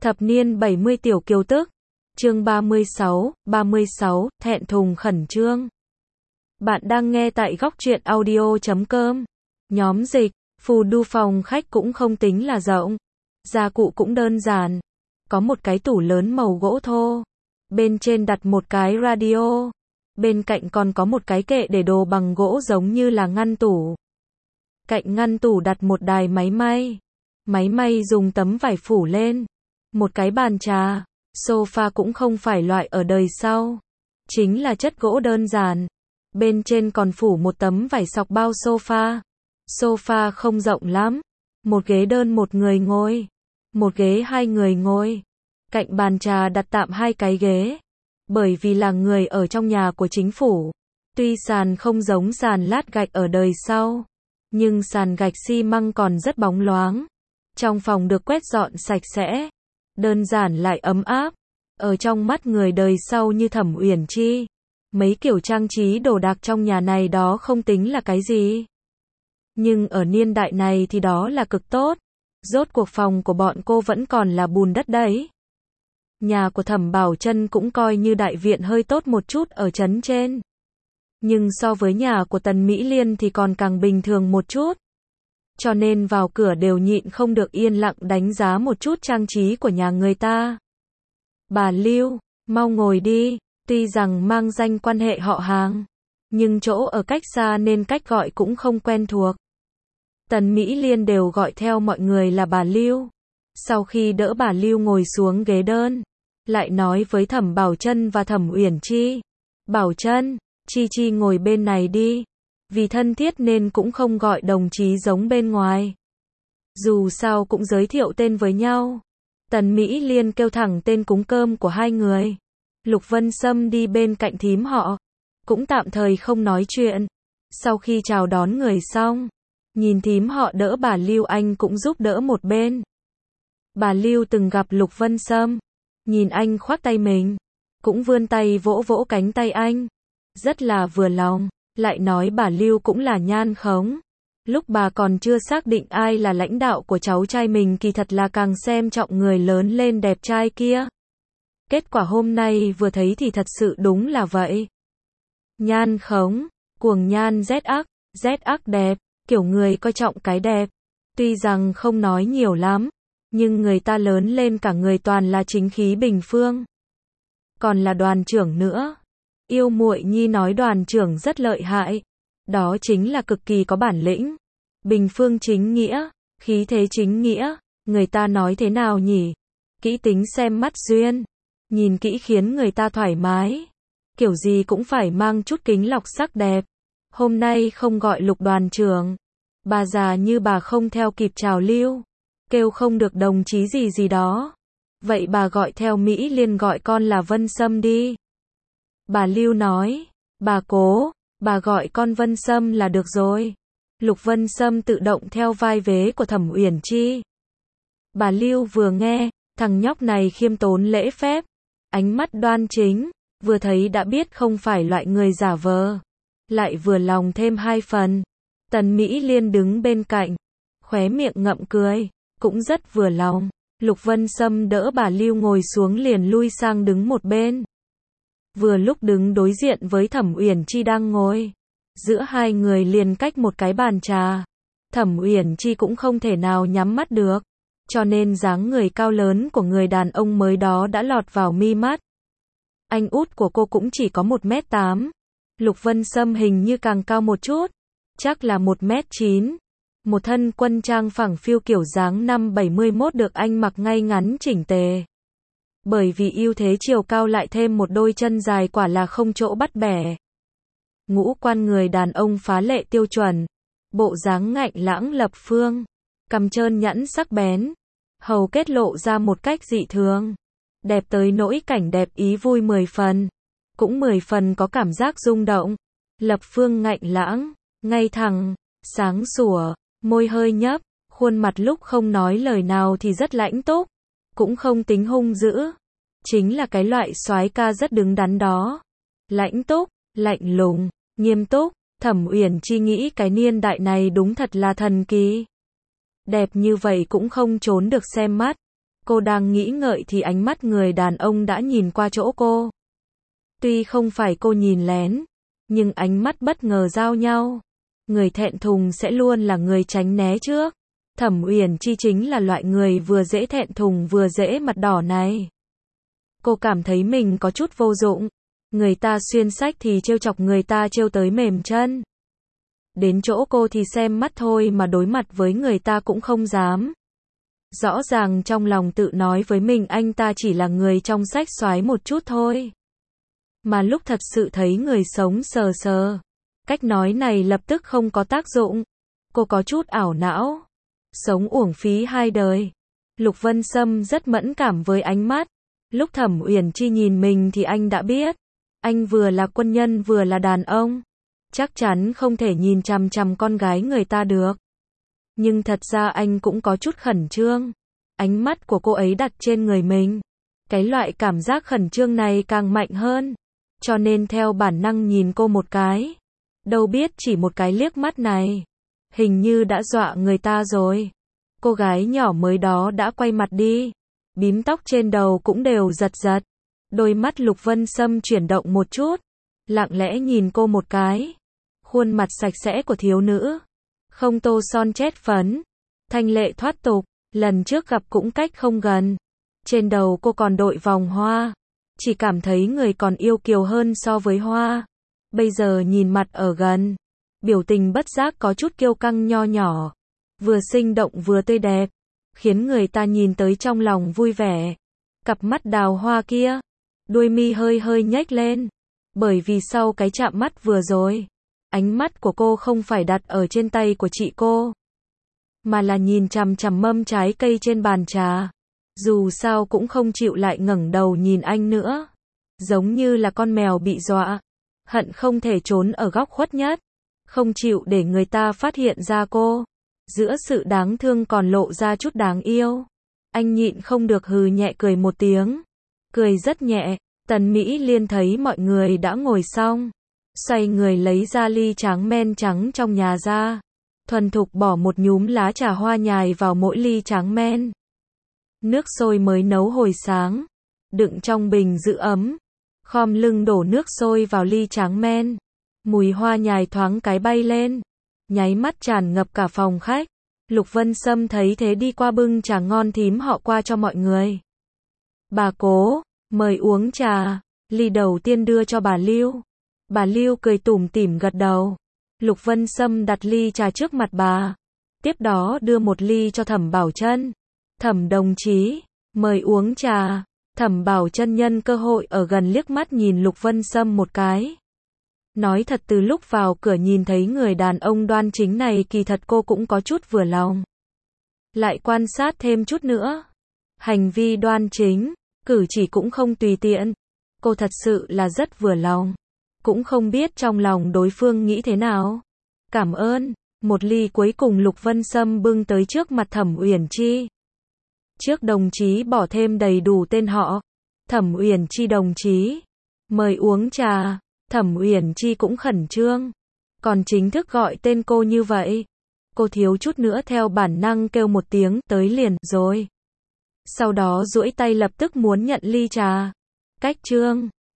Thập niên 70 tiểu kiều tức. Chương 36, thẹn thùng khẩn trương. Bạn đang nghe tại góc truyện audio.com. Nhóm dịch, phù du phòng khách cũng không tính là rộng. Gia cụ cũng đơn giản. Có một cái tủ lớn màu gỗ thô. Bên trên đặt một cái radio. Bên cạnh còn có một cái kệ để đồ bằng gỗ giống như là ngăn tủ. Cạnh ngăn tủ đặt một đài máy may. Máy may dùng tấm vải phủ lên. Một cái bàn trà. Sofa cũng không phải loại ở đời sau. Chính là chất gỗ đơn giản. Bên trên còn phủ một tấm vải sọc bao sofa. Sofa không rộng lắm. Một ghế đơn một người ngồi. Một ghế hai người ngồi. Cạnh bàn trà đặt tạm hai cái ghế. Bởi vì là người ở trong nhà của chính phủ. Tuy sàn không giống sàn lát gạch ở đời sau. Nhưng sàn gạch xi măng còn rất bóng loáng. Trong phòng được quét dọn sạch sẽ. Đơn giản lại ấm áp. Ở trong mắt người đời sau như Thẩm Uyển Chi. Mấy kiểu trang trí đồ đạc trong nhà này đó không tính là cái gì. Nhưng ở niên đại này thì đó là cực tốt. Rốt cuộc phòng của bọn cô vẫn còn là bùn đất đấy. Nhà của Thẩm Bảo Trân cũng coi như đại viện hơi tốt một chút ở trấn trên. Nhưng so với nhà của Tần Mỹ Liên thì còn càng bình thường một chút. Cho nên vào cửa đều nhịn không được yên lặng đánh giá một chút trang trí của nhà người ta. Bà Lưu, mau ngồi đi, tuy rằng mang danh quan hệ họ hàng, nhưng chỗ ở cách xa nên cách gọi cũng không quen thuộc. Tần Mỹ Liên đều gọi theo mọi người là bà Lưu. Sau khi đỡ bà Lưu ngồi xuống ghế đơn, lại nói với Thẩm Bảo Trân và Thẩm Uyển Chi. Bảo Trân, Chi ngồi bên này đi. Vì thân thiết nên cũng không gọi đồng chí giống bên ngoài. Dù sao cũng giới thiệu tên với nhau. Tần Mỹ Liên kêu thẳng tên cúng cơm của hai người. Lục Vân Sâm đi bên cạnh thím họ. Cũng tạm thời không nói chuyện. Sau khi chào đón người xong, nhìn thím họ đỡ bà Lưu anh cũng giúp đỡ một bên. Bà Lưu từng gặp Lục Vân Sâm. Nhìn anh khoác tay mình. Cũng vươn tay vỗ vỗ cánh tay anh. Rất là vừa lòng. Lại nói bà Lưu cũng là nhan khống. Lúc bà còn chưa xác định ai là lãnh đạo của cháu trai mình kỳ thật là càng xem trọng người lớn lên đẹp trai kia. Kết quả hôm nay vừa thấy thì thật sự đúng là vậy. Nhan khống, cuồng nhan Z ác đẹp, kiểu người coi trọng cái đẹp. Tuy rằng không nói nhiều lắm, nhưng người ta lớn lên cả người toàn là chính khí bình phương. Còn là đoàn trưởng nữa. Yêu muội nhi nói đoàn trưởng rất lợi hại. Đó chính là cực kỳ có bản lĩnh. Bình phương chính nghĩa, khí thế chính nghĩa. Người ta nói thế nào nhỉ? Kỹ tính xem mắt duyên. Nhìn kỹ khiến người ta thoải mái. Kiểu gì cũng phải mang chút kính lọc sắc đẹp. Hôm nay không gọi Lục đoàn trưởng. Bà già như bà không theo kịp trào lưu. Kêu không được đồng chí gì đó. Vậy bà gọi theo Mỹ Liên gọi con là Vân Sâm đi. Bà Lưu nói, bà cố, bà gọi con Vân Sâm là được rồi. Lục Vân Sâm tự động theo vai vế của Thẩm Uyển Chi. Bà Lưu vừa nghe, thằng nhóc này khiêm tốn lễ phép, ánh mắt đoan chính, vừa thấy đã biết không phải loại người giả vờ. Lại vừa lòng thêm hai phần. Tần Mỹ Liên đứng bên cạnh, khóe miệng ngậm cười, cũng rất vừa lòng. Lục Vân Sâm đỡ bà Lưu ngồi xuống liền lui sang đứng một bên. Vừa lúc đứng đối diện với Thẩm Uyển Chi đang ngồi. Giữa hai người liền cách một cái bàn trà. Thẩm Uyển Chi cũng không thể nào nhắm mắt được. Cho nên dáng người cao lớn của người đàn ông mới đó đã lọt vào mi mắt. Anh út của cô cũng chỉ có 1m8. Lục Vân Sâm hình như càng cao một chút. Chắc là 1m9. Một thân quân trang phẳng phiu kiểu dáng năm 71 được anh mặc ngay ngắn chỉnh tề. Bởi vì ưu thế chiều cao lại thêm một đôi chân dài quả là không chỗ bắt bẻ. Ngũ quan người đàn ông phá lệ tiêu chuẩn. Bộ dáng ngạnh lãng lập phương. Cằm trơn nhẵn sắc bén. Hầu kết lộ ra một cách dị thường. Đẹp tới nỗi cảnh đẹp ý vui 10 phần. Cũng 10 phần có cảm giác rung động. Lập phương ngạnh lãng, ngay thẳng, sáng sủa, môi hơi nhấp. Khuôn mặt lúc không nói lời nào thì rất lãnh túc. Cũng không tính hung dữ. Chính là cái loại soái ca rất đứng đắn đó. Lãnh túc, lạnh lùng, nghiêm túc. Thẩm Uyển Chi nghĩ cái niên đại này đúng thật là thần kỳ. Đẹp như vậy cũng không trốn được xem mắt. Cô đang nghĩ ngợi thì ánh mắt người đàn ông đã nhìn qua chỗ cô. Tuy không phải cô nhìn lén, nhưng ánh mắt bất ngờ giao nhau. Người thẹn thùng sẽ luôn là người tránh né trước. Thẩm Uyển Chi chính là loại người vừa dễ thẹn thùng vừa dễ mặt đỏ này. Cô cảm thấy mình có chút vô dụng. Người ta xuyên sách thì trêu chọc người ta trêu tới mềm chân. Đến chỗ cô thì xem mắt thôi mà đối mặt với người ta cũng không dám. Rõ ràng trong lòng tự nói với mình anh ta chỉ là người trong sách soái một chút thôi. Mà lúc thật sự thấy người sống sờ sờ, cách nói này lập tức không có tác dụng. Cô có chút ảo não. Sống uổng phí hai đời. Lục Vân Sâm rất mẫn cảm với ánh mắt. Lúc Thẩm Uyển Chi nhìn mình thì anh đã biết. Anh vừa là quân nhân vừa là đàn ông. Chắc chắn không thể nhìn chằm chằm con gái người ta được. Nhưng thật ra anh cũng có chút khẩn trương. Ánh mắt của cô ấy đặt trên người mình. Cái loại cảm giác khẩn trương này càng mạnh hơn. Cho nên theo bản năng nhìn cô một cái. Đâu biết chỉ một cái liếc mắt này. Hình như đã dọa người ta rồi. Cô gái nhỏ mới đó đã quay mặt đi. Bím tóc trên đầu cũng đều giật giật. Đôi mắt Lục Vân Sâm chuyển động một chút. Lặng lẽ nhìn cô một cái. Khuôn mặt sạch sẽ của thiếu nữ. Không tô son chét phấn. Thanh lệ thoát tục. Lần trước gặp cũng cách không gần. Trên đầu cô còn đội vòng hoa. Chỉ cảm thấy người còn yêu kiều hơn so với hoa. Bây giờ nhìn mặt ở gần. Biểu tình bất giác có chút kiêu căng nho nhỏ. Vừa sinh động vừa tươi đẹp. Khiến người ta nhìn tới trong lòng vui vẻ. Cặp mắt đào hoa kia. Đuôi mi hơi hơi nhếch lên. Bởi vì sau cái chạm mắt vừa rồi. Ánh mắt của cô không phải đặt ở trên tay của chị cô. Mà là nhìn chằm chằm mâm trái cây trên bàn trà. Dù sao cũng không chịu lại ngẩng đầu nhìn anh nữa. Giống như là con mèo bị dọa. Hận không thể trốn ở góc khuất nhất. Không chịu để người ta phát hiện ra cô. Giữa sự đáng thương còn lộ ra chút đáng yêu. Anh nhịn không được hừ nhẹ cười một tiếng. Cười rất nhẹ. Tần Mỹ Liên thấy mọi người đã ngồi xong. Xoay người lấy ra ly tráng men trắng trong nhà ra. Thuần thục bỏ một nhúm lá trà hoa nhài vào mỗi ly tráng men. Nước sôi mới nấu hồi sáng. Đựng trong bình giữ ấm. Khom lưng đổ nước sôi vào ly tráng men. Mùi hoa nhài thoáng cái bay lên. Nháy mắt tràn ngập cả phòng khách. Lục Vân Sâm thấy thế đi qua bưng trà ngon thím họ qua cho mọi người. Bà Cố, mời uống trà. Ly đầu tiên đưa cho bà Lưu. Bà Lưu cười tủm tỉm gật đầu. Lục Vân Sâm đặt ly trà trước mặt bà. Tiếp đó đưa một ly cho Thẩm Bảo Chân. Thẩm đồng chí, mời uống trà. Thẩm Bảo Chân nhân cơ hội ở gần liếc mắt nhìn Lục Vân Sâm một cái. Nói thật từ lúc vào cửa nhìn thấy người đàn ông đoan chính này kỳ thật cô cũng có chút vừa lòng. Lại quan sát thêm chút nữa. Hành vi đoan chính, cử chỉ cũng không tùy tiện. Cô thật sự là rất vừa lòng. Cũng không biết trong lòng đối phương nghĩ thế nào. Cảm ơn. Một ly cuối cùng Lục Vân Sâm bưng tới trước mặt Thẩm Uyển Chi. Trước đồng chí bỏ thêm đầy đủ tên họ. Thẩm Uyển Chi đồng chí. Mời uống trà. Thẩm Uyển Chi cũng khẩn trương. Còn chính thức gọi tên cô như vậy. Cô thiếu chút nữa theo bản năng kêu một tiếng tới liền rồi. Sau đó duỗi tay lập tức muốn nhận ly trà. Cách trương.